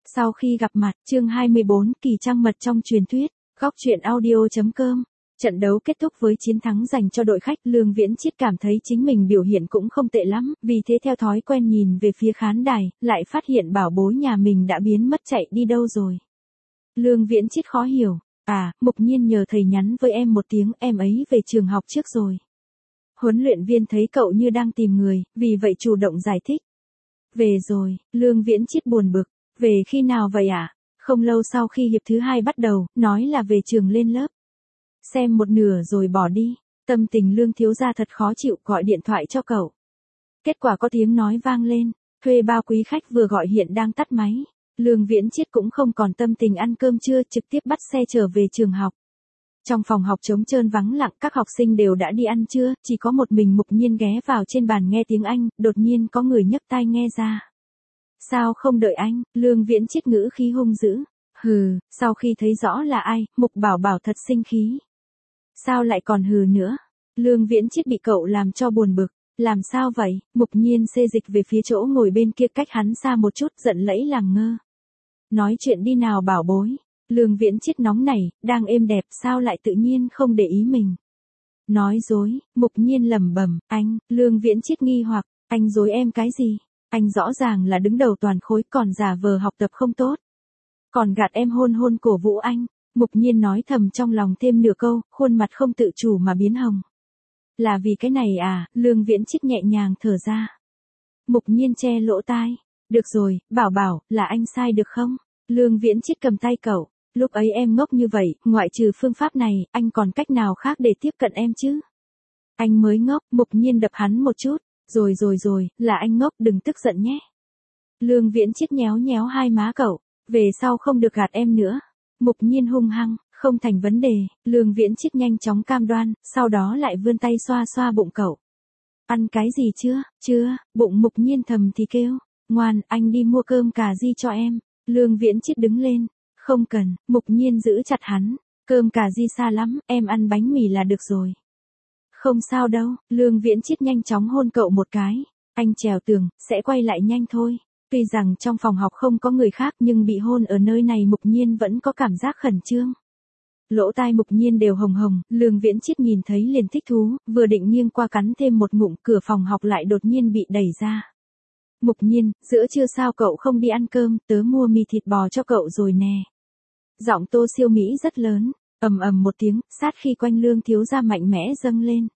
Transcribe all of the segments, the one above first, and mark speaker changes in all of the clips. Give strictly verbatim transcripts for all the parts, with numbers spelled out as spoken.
Speaker 1: Sau khi gặp mặt, chương hai mươi bốn, kỳ trăng mật trong truyền thuyết, góc truyện audio.com. Trận đấu kết thúc với chiến thắng dành cho đội khách, Lương Viễn Chiết cảm thấy chính mình biểu hiện cũng không tệ lắm, vì thế theo thói quen nhìn về phía khán đài, lại phát hiện bảo bối nhà mình đã biến mất chạy đi đâu rồi. Lương Viễn Chiết khó hiểu, à, Mục Nhiên nhờ thầy nhắn với em một tiếng, em ấy về trường học trước rồi. Huấn luyện viên thấy cậu như đang tìm người, vì vậy chủ động giải thích. Về rồi, Lương Viễn Chiết buồn bực, về khi nào vậy ạ? À? Không lâu sau khi hiệp thứ hai bắt đầu, nói là về trường lên lớp. Xem một nửa rồi bỏ đi, tâm tình Lương thiếu gia thật khó chịu, gọi điện thoại cho cậu. Kết quả có tiếng nói vang lên, thuê bao quý khách vừa gọi hiện đang tắt máy. Lương Viễn Chiết cũng không còn tâm tình ăn cơm trưa, trực tiếp bắt xe trở về trường học. Trong phòng học trống trơn vắng lặng, các học sinh đều đã đi ăn trưa, chỉ có một mình Mục Nhiên ghé vào trên bàn nghe tiếng Anh, đột nhiên có người nhấc tai nghe ra. Sao không đợi anh? Lương Viễn Chiết ngữ khí hung dữ. Hừ, sau khi thấy rõ là ai, Mục Bảo Bảo thật sinh khí. Sao lại còn hừ nữa? Lương Viễn Chiết bị cậu làm cho buồn bực. Làm sao vậy? Mục Nhiên xê dịch về phía chỗ ngồi bên kia cách hắn xa một chút, giận lẫy làm ngơ. Nói chuyện đi nào bảo bối. Lương Viễn Chiết nóng nảy, đang êm đẹp sao lại tự nhiên không để ý mình. Nói dối, Mục Nhiên lẩm bẩm, anh, Lương Viễn Chiết nghi hoặc, anh dối em cái gì? Anh rõ ràng là đứng đầu toàn khối còn giả vờ học tập không tốt. Còn gạt em hôn hôn cổ vũ anh. Mục Nhiên nói thầm trong lòng thêm nửa câu, khuôn mặt không tự chủ mà biến hồng. Là vì cái này à? Lương Viễn Chiết nhẹ nhàng thở ra. Mục Nhiên che lỗ tai. Được rồi, Bảo Bảo, là anh sai được không? Lương Viễn Chiết cầm tay cậu. Lúc ấy em ngốc như vậy, ngoại trừ phương pháp này, anh còn cách nào khác để tiếp cận em chứ? Anh mới ngốc. Mục Nhiên đập hắn một chút. Rồi rồi rồi, là anh ngốc, đừng tức giận nhé. Lương Viễn Chiết nhéo nhéo hai má cậu. Về sau không được gạt em nữa. Mục Nhiên hung hăng, không thành vấn đề. Lương Viễn Chiết nhanh chóng cam đoan, sau đó lại vươn tay xoa xoa bụng cậu. Ăn cái gì chưa? Chưa. Bụng Mục Nhiên thầm thì kêu. Ngoan, anh đi mua cơm cà ri cho em. Lương Viễn Chiết đứng lên. Không cần. Mục Nhiên giữ chặt hắn. Cơm cà ri xa lắm, em ăn bánh mì là được rồi. Không sao đâu. Lương Viễn Chiết nhanh chóng hôn cậu một cái. Anh trèo tường, sẽ quay lại nhanh thôi. Tuy rằng trong phòng học không có người khác nhưng bị hôn ở nơi này Mục Nhiên vẫn có cảm giác khẩn trương. Lỗ tai Mục Nhiên đều hồng hồng, Lương Viễn Chiết nhìn thấy liền thích thú, vừa định nghiêng qua cắn thêm một ngụm, cửa phòng học lại đột nhiên bị đẩy ra. Mục Nhiên, giữa trưa sao cậu không đi ăn cơm, tớ mua mì thịt bò cho cậu rồi nè. Giọng Tô Siêu Mỹ rất lớn, ầm ầm một tiếng, sát khi quanh Lương thiếu gia mạnh mẽ dâng lên.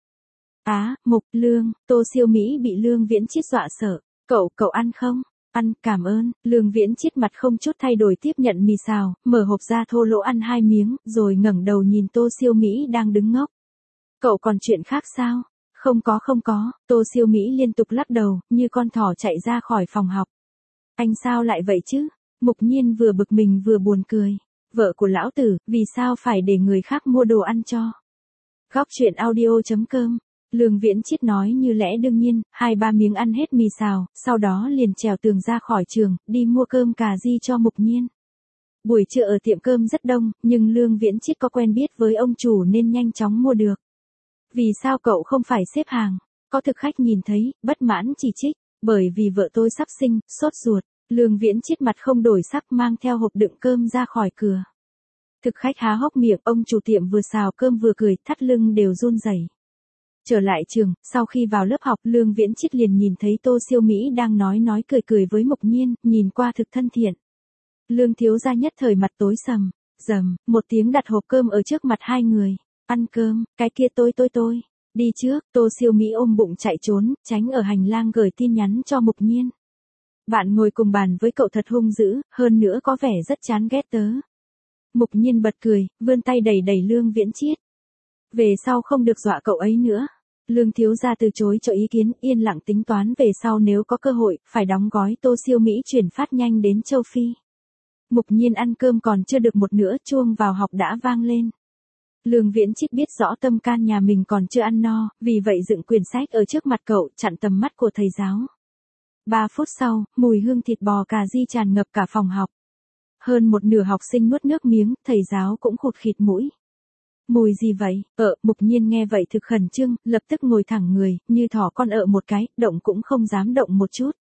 Speaker 1: Á, Mục, Lương, Tô Siêu Mỹ bị Lương Viễn Chiết dọa sợ. Cậu, cậu ăn không? Ăn, cảm ơn. Lương Viễn Chiết mặt không chút thay đổi tiếp nhận mì xào, mở hộp ra thô lỗ ăn hai miếng, rồi ngẩng đầu nhìn Tô Siêu Mỹ đang đứng ngốc. Cậu còn chuyện khác sao? Không có không có. Tô Siêu Mỹ liên tục lắc đầu, như con thỏ chạy ra khỏi phòng học. Anh sao lại vậy chứ? Mục Nhiên vừa bực mình vừa buồn cười. Vợ của lão tử, vì sao phải để người khác mua đồ ăn cho? Góc truyện audio.com. Lương Viễn Chiết nói như lẽ đương nhiên, hai ba miếng ăn hết mì xào, sau đó liền trèo tường ra khỏi trường, đi mua cơm cà ri cho Mục Nhiên. Buổi trưa ở tiệm cơm rất đông, nhưng Lương Viễn Chiết có quen biết với ông chủ nên nhanh chóng mua được. Vì sao cậu không phải xếp hàng? Có thực khách nhìn thấy, bất mãn chỉ trích, bởi vì vợ tôi sắp sinh, sốt ruột. Lương Viễn Chiết mặt không đổi sắc mang theo hộp đựng cơm ra khỏi cửa. Thực khách há hốc miệng, ông chủ tiệm vừa xào cơm vừa cười, thắt lưng đều run rẩy. Trở lại trường, sau khi vào lớp học, Lương Viễn Chiết liền nhìn thấy Tô Siêu Mỹ đang nói nói cười cười với Mục Nhiên, nhìn qua thực thân thiện. Lương thiếu gia nhất thời mặt tối sầm, rầm, một tiếng đặt hộp cơm ở trước mặt hai người. Ăn cơm, cái kia tôi tôi tôi. Đi trước, Tô Siêu Mỹ ôm bụng chạy trốn, tránh ở hành lang gửi tin nhắn cho Mục Nhiên. Bạn ngồi cùng bàn với cậu thật hung dữ, hơn nữa có vẻ rất chán ghét tớ. Mục Nhiên bật cười, vươn tay đẩy đẩy Lương Viễn Chiết. Về sau không được dọa cậu ấy nữa. Lương thiếu gia từ chối cho ý kiến, yên lặng tính toán về sau nếu có cơ hội, phải đóng gói Tô Siêu Mỹ chuyển phát nhanh đến châu Phi. Mục Nhiên ăn cơm còn chưa được một nửa, chuông vào học đã vang lên. Lương Viễn Chiết biết rõ tâm can nhà mình còn chưa ăn no, vì vậy dựng quyển sách ở trước mặt cậu, chặn tầm mắt của thầy giáo. Ba phút sau, mùi hương thịt bò cà ri tràn ngập cả phòng học. Hơn một nửa học sinh nuốt nước miếng, thầy giáo cũng khụt khịt mũi. Mùi gì vậy? Ờ, Mục Nhiên nghe vậy thực khẩn trương, lập tức ngồi thẳng người, như thỏ con ợ một cái, động cũng không dám động một chút.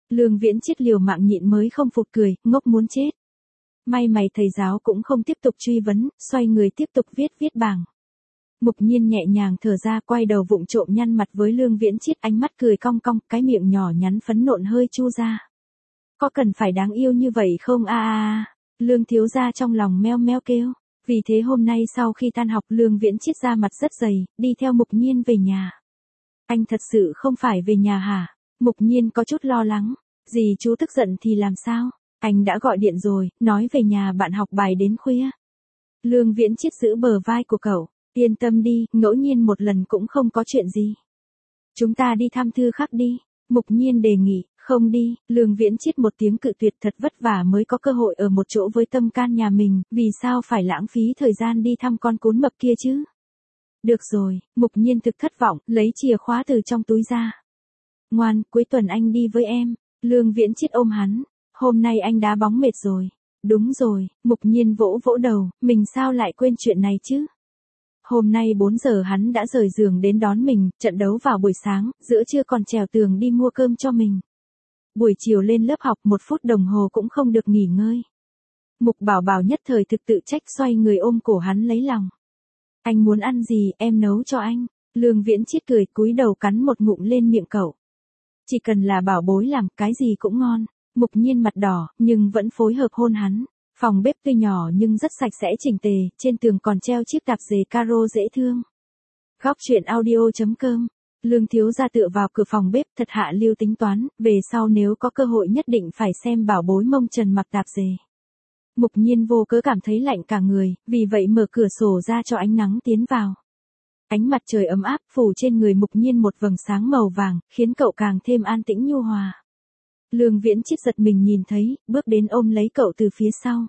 Speaker 1: Lương Viễn Chiết liều mạng nhịn mới không phục cười, ngốc muốn chết. May mày thầy giáo cũng không tiếp tục truy vấn, xoay người tiếp tục viết viết bảng. Mục Nhiên nhẹ nhàng thở ra, quay đầu vụng trộm nhăn mặt với Lương Viễn Chiết, ánh mắt cười cong cong, cái miệng nhỏ nhắn phấn nộn hơi chu ra. Có cần phải đáng yêu như vậy không a a a? Lương thiếu gia trong lòng meo meo kêu. Vì thế hôm nay sau khi tan học Lương Viễn Chiết ra mặt rất dày, đi theo Mục Nhiên về nhà. Anh thật sự không phải về nhà hả? Mục Nhiên có chút lo lắng. Dì chú tức giận thì làm sao? Anh đã gọi điện rồi, nói về nhà bạn học bài đến khuya. Lương Viễn Chiết giữ bờ vai của cậu. Yên tâm đi, ngẫu nhiên một lần cũng không có chuyện gì. Chúng ta đi thăm Thư Khắc đi. Mục Nhiên đề nghị. Không đi, Lương Viễn Chiết một tiếng cự tuyệt, thật vất vả mới có cơ hội ở một chỗ với tâm can nhà mình, vì sao phải lãng phí thời gian đi thăm con cún mập kia chứ? Được rồi, Mục Nhiên thực thất vọng, lấy chìa khóa từ trong túi ra. Ngoan, cuối tuần anh đi với em. Lương Viễn Chiết ôm hắn. Hôm nay anh đá bóng mệt rồi. Đúng rồi, Mục Nhiên vỗ vỗ đầu, mình sao lại quên chuyện này chứ? Hôm nay bốn giờ hắn đã rời giường đến đón mình, trận đấu vào buổi sáng, giữa trưa còn trèo tường đi mua cơm cho mình. Buổi chiều lên lớp học một phút đồng hồ cũng không được nghỉ ngơi. Mục Bảo Bảo nhất thời thực tự trách, xoay người ôm cổ hắn lấy lòng. Anh muốn ăn gì, em nấu cho anh. Lương Viễn Chiết cười, cúi đầu cắn một ngụm lên miệng cậu. Chỉ cần là bảo bối làm, cái gì cũng ngon. Mục Nhiên mặt đỏ, nhưng vẫn phối hợp hôn hắn. Phòng bếp tuy nhỏ nhưng rất sạch sẽ chỉnh tề, trên tường còn treo chiếc tạp dề caro dễ thương. Góc truyện audio chấm com. Lương thiếu gia tựa vào cửa phòng bếp, thật hạ lưu tính toán, về sau nếu có cơ hội nhất định phải xem bảo bối mông trần mặc tạp dề. Mục Nhiên vô cớ cảm thấy lạnh cả người, vì vậy mở cửa sổ ra cho ánh nắng tiến vào. Ánh mặt trời ấm áp phủ trên người Mục Nhiên một vầng sáng màu vàng, khiến cậu càng thêm an tĩnh nhu hòa. Lương Viễn Chiết giật mình nhìn thấy, bước đến ôm lấy cậu từ phía sau.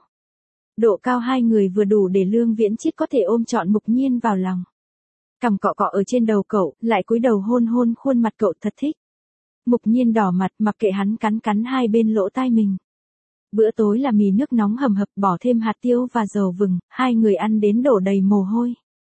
Speaker 1: Độ cao hai người vừa đủ để Lương Viễn Chiết có thể ôm trọn Mục Nhiên vào lòng. Cằm cọ cọ ở trên đầu cậu, lại cúi đầu hôn hôn khuôn mặt cậu, thật thích. Mục Nhiên đỏ mặt, mặc kệ hắn cắn cắn hai bên lỗ tai mình. Bữa tối là mì nước nóng hầm hập, bỏ thêm hạt tiêu và dầu vừng, hai người ăn đến đổ đầy mồ hôi.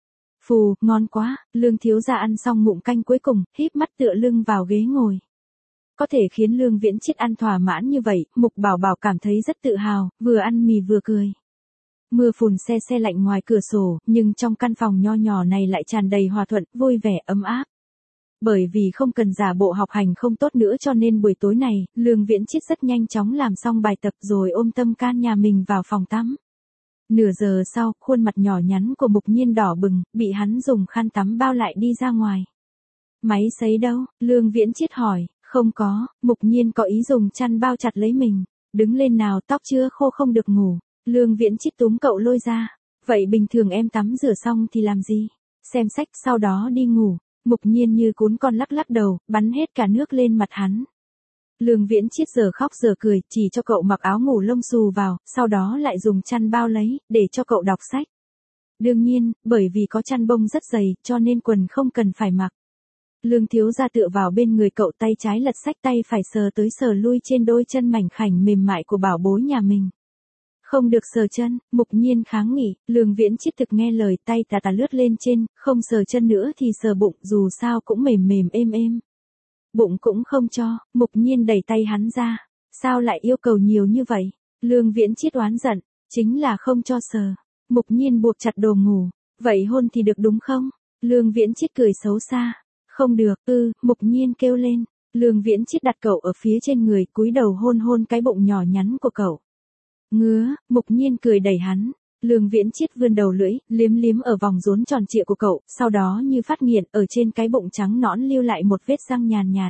Speaker 1: Phù, ngon quá. Lương thiếu gia ăn xong ngụm canh cuối cùng, híp mắt tựa lưng vào ghế ngồi. Có thể khiến Lương Viễn Chiết ăn thỏa mãn như vậy, Mục Bảo Bảo cảm thấy rất tự hào, vừa ăn mì vừa cười. Mưa phùn se se lạnh ngoài cửa sổ, nhưng trong căn phòng nho nhỏ này lại tràn đầy hòa thuận, vui vẻ, ấm áp. Bởi vì không cần giả bộ học hành không tốt nữa cho nên buổi tối này, Lương Viễn Chiết rất nhanh chóng làm xong bài tập rồi ôm tâm can nhà mình vào phòng tắm. Nửa giờ sau, khuôn mặt nhỏ nhắn của Mục Nhiên đỏ bừng, bị hắn dùng khăn tắm bao lại đi ra ngoài. Máy sấy đâu? Lương Viễn Chiết hỏi. Không có, Mục Nhiên có ý dùng chăn bao chặt lấy mình. Đứng lên nào, tóc chưa khô không được ngủ. Lương Viễn Chiết túm cậu lôi ra. Vậy bình thường em tắm rửa xong thì làm gì? Xem sách sau đó đi ngủ. Mục Nhiên như cún con lắc lắc đầu, bắn hết cả nước lên mặt hắn. Lương Viễn Chiết giờ khóc giờ cười, chỉ cho cậu mặc áo ngủ lông xù vào, sau đó lại dùng chăn bao lấy, để cho cậu đọc sách. Đương nhiên, bởi vì có chăn bông rất dày, cho nên quần không cần phải mặc. Lương thiếu gia tựa vào bên người cậu, tay trái lật sách, tay phải sờ tới sờ lui trên đôi chân mảnh khảnh mềm mại của bảo bối nhà mình. Không được sờ chân, Mục Nhiên kháng nghị, Lương Viễn Chiết thực nghe lời, tay tà tà lướt lên trên, không sờ chân nữa thì sờ bụng, dù sao cũng mềm mềm êm êm. Bụng cũng không cho, Mục Nhiên đẩy tay hắn ra. Sao lại yêu cầu nhiều như vậy? Lương Viễn Chiết oán giận, chính là không cho sờ. Mục Nhiên buộc chặt đồ ngủ, vậy hôn thì được đúng không? Lương Viễn Chiết cười xấu xa. Không được, ư, Mục Nhiên kêu lên. Lương Viễn Chiết đặt cậu ở phía trên người, cúi đầu hôn hôn cái bụng nhỏ nhắn của cậu. Ngứa, Mục Nhiên cười đẩy hắn. Lương Viễn Chiết vươn đầu lưỡi, liếm liếm ở vòng rốn tròn trịa của cậu, sau đó như phát nghiện, ở trên cái bụng trắng nõn lưu lại một vết răng nhàn nhạt.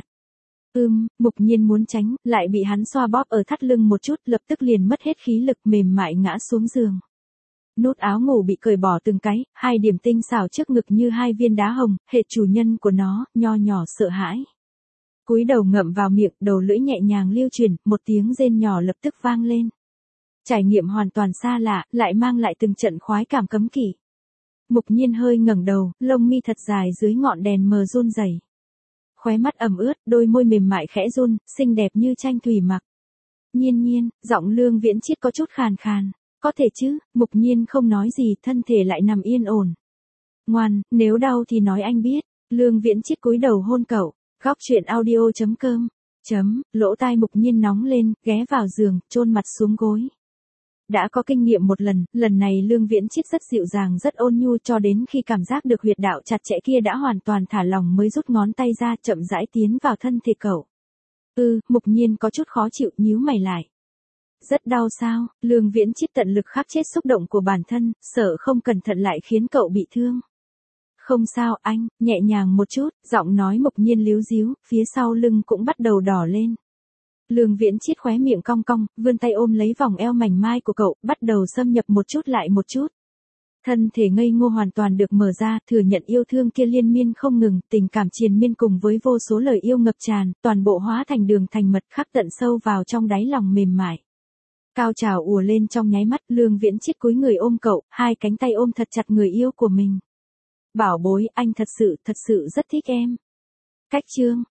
Speaker 1: Ưm, Mục Nhiên muốn tránh, lại bị hắn xoa bóp ở thắt lưng một chút, lập tức liền mất hết khí lực, mềm mại ngã xuống giường. Nút áo ngủ bị cởi bỏ từng cái, hai điểm tinh xảo trước ngực như hai viên đá hồng, hệt chủ nhân của nó, nho nhỏ sợ hãi. Cúi đầu ngậm vào miệng, đầu lưỡi nhẹ nhàng lưu chuyển, một tiếng rên nhỏ lập tức vang lên. Trải nghiệm hoàn toàn xa lạ, lại mang lại từng trận khoái cảm cấm kỵ. Mục Nhiên hơi ngẩng đầu, lông mi thật dài dưới ngọn đèn mờ run rẩy. Khóe mắt ẩm ướt, đôi môi mềm mại khẽ run, xinh đẹp như tranh thủy mặc. Nhiên Nhiên, giọng Lương Viễn Chiết có chút khàn khàn. Có thể chứ, Mục Nhiên không nói gì, thân thể lại nằm yên ổn. Ngoan, nếu đau thì nói anh biết. Lương Viễn Chiết cúi đầu hôn cậu. Góc truyện audio chấm com Chấm, lỗ tai Mục Nhiên nóng lên, ghé vào giường, chôn mặt xuống gối. Đã có kinh nghiệm một lần, lần này Lương Viễn Chiết rất dịu dàng rất ôn nhu cho đến khi cảm giác được huyệt đạo chặt chẽ kia đã hoàn toàn thả lỏng mới rút ngón tay ra chậm rãi tiến vào thân thể cậu. Ừ, Mục Nhiên có chút khó chịu, nhíu mày lại. Rất đau sao? Lương Viễn Chiết tận lực khắc chết xúc động của bản thân, sợ không cẩn thận lại khiến cậu bị thương. Không sao anh, nhẹ nhàng một chút, giọng nói Mục Nhiên líu díu, phía sau lưng cũng bắt đầu đỏ lên. Lương Viễn Chiết khóe miệng cong cong, vươn tay ôm lấy vòng eo mảnh mai của cậu, bắt đầu xâm nhập một chút lại một chút. Thân thể ngây ngô hoàn toàn được mở ra, thừa nhận yêu thương kia liên miên không ngừng, tình cảm triền miên cùng với vô số lời yêu ngập tràn, toàn bộ hóa thành đường thành mật khắc tận sâu vào trong đáy lòng mềm mại. Cao trào ùa lên trong nháy mắt, Lương Viễn Chiết cúi người ôm cậu, hai cánh tay ôm thật chặt người yêu của mình. Bảo bối, anh thật sự, thật sự rất thích em. Cách chương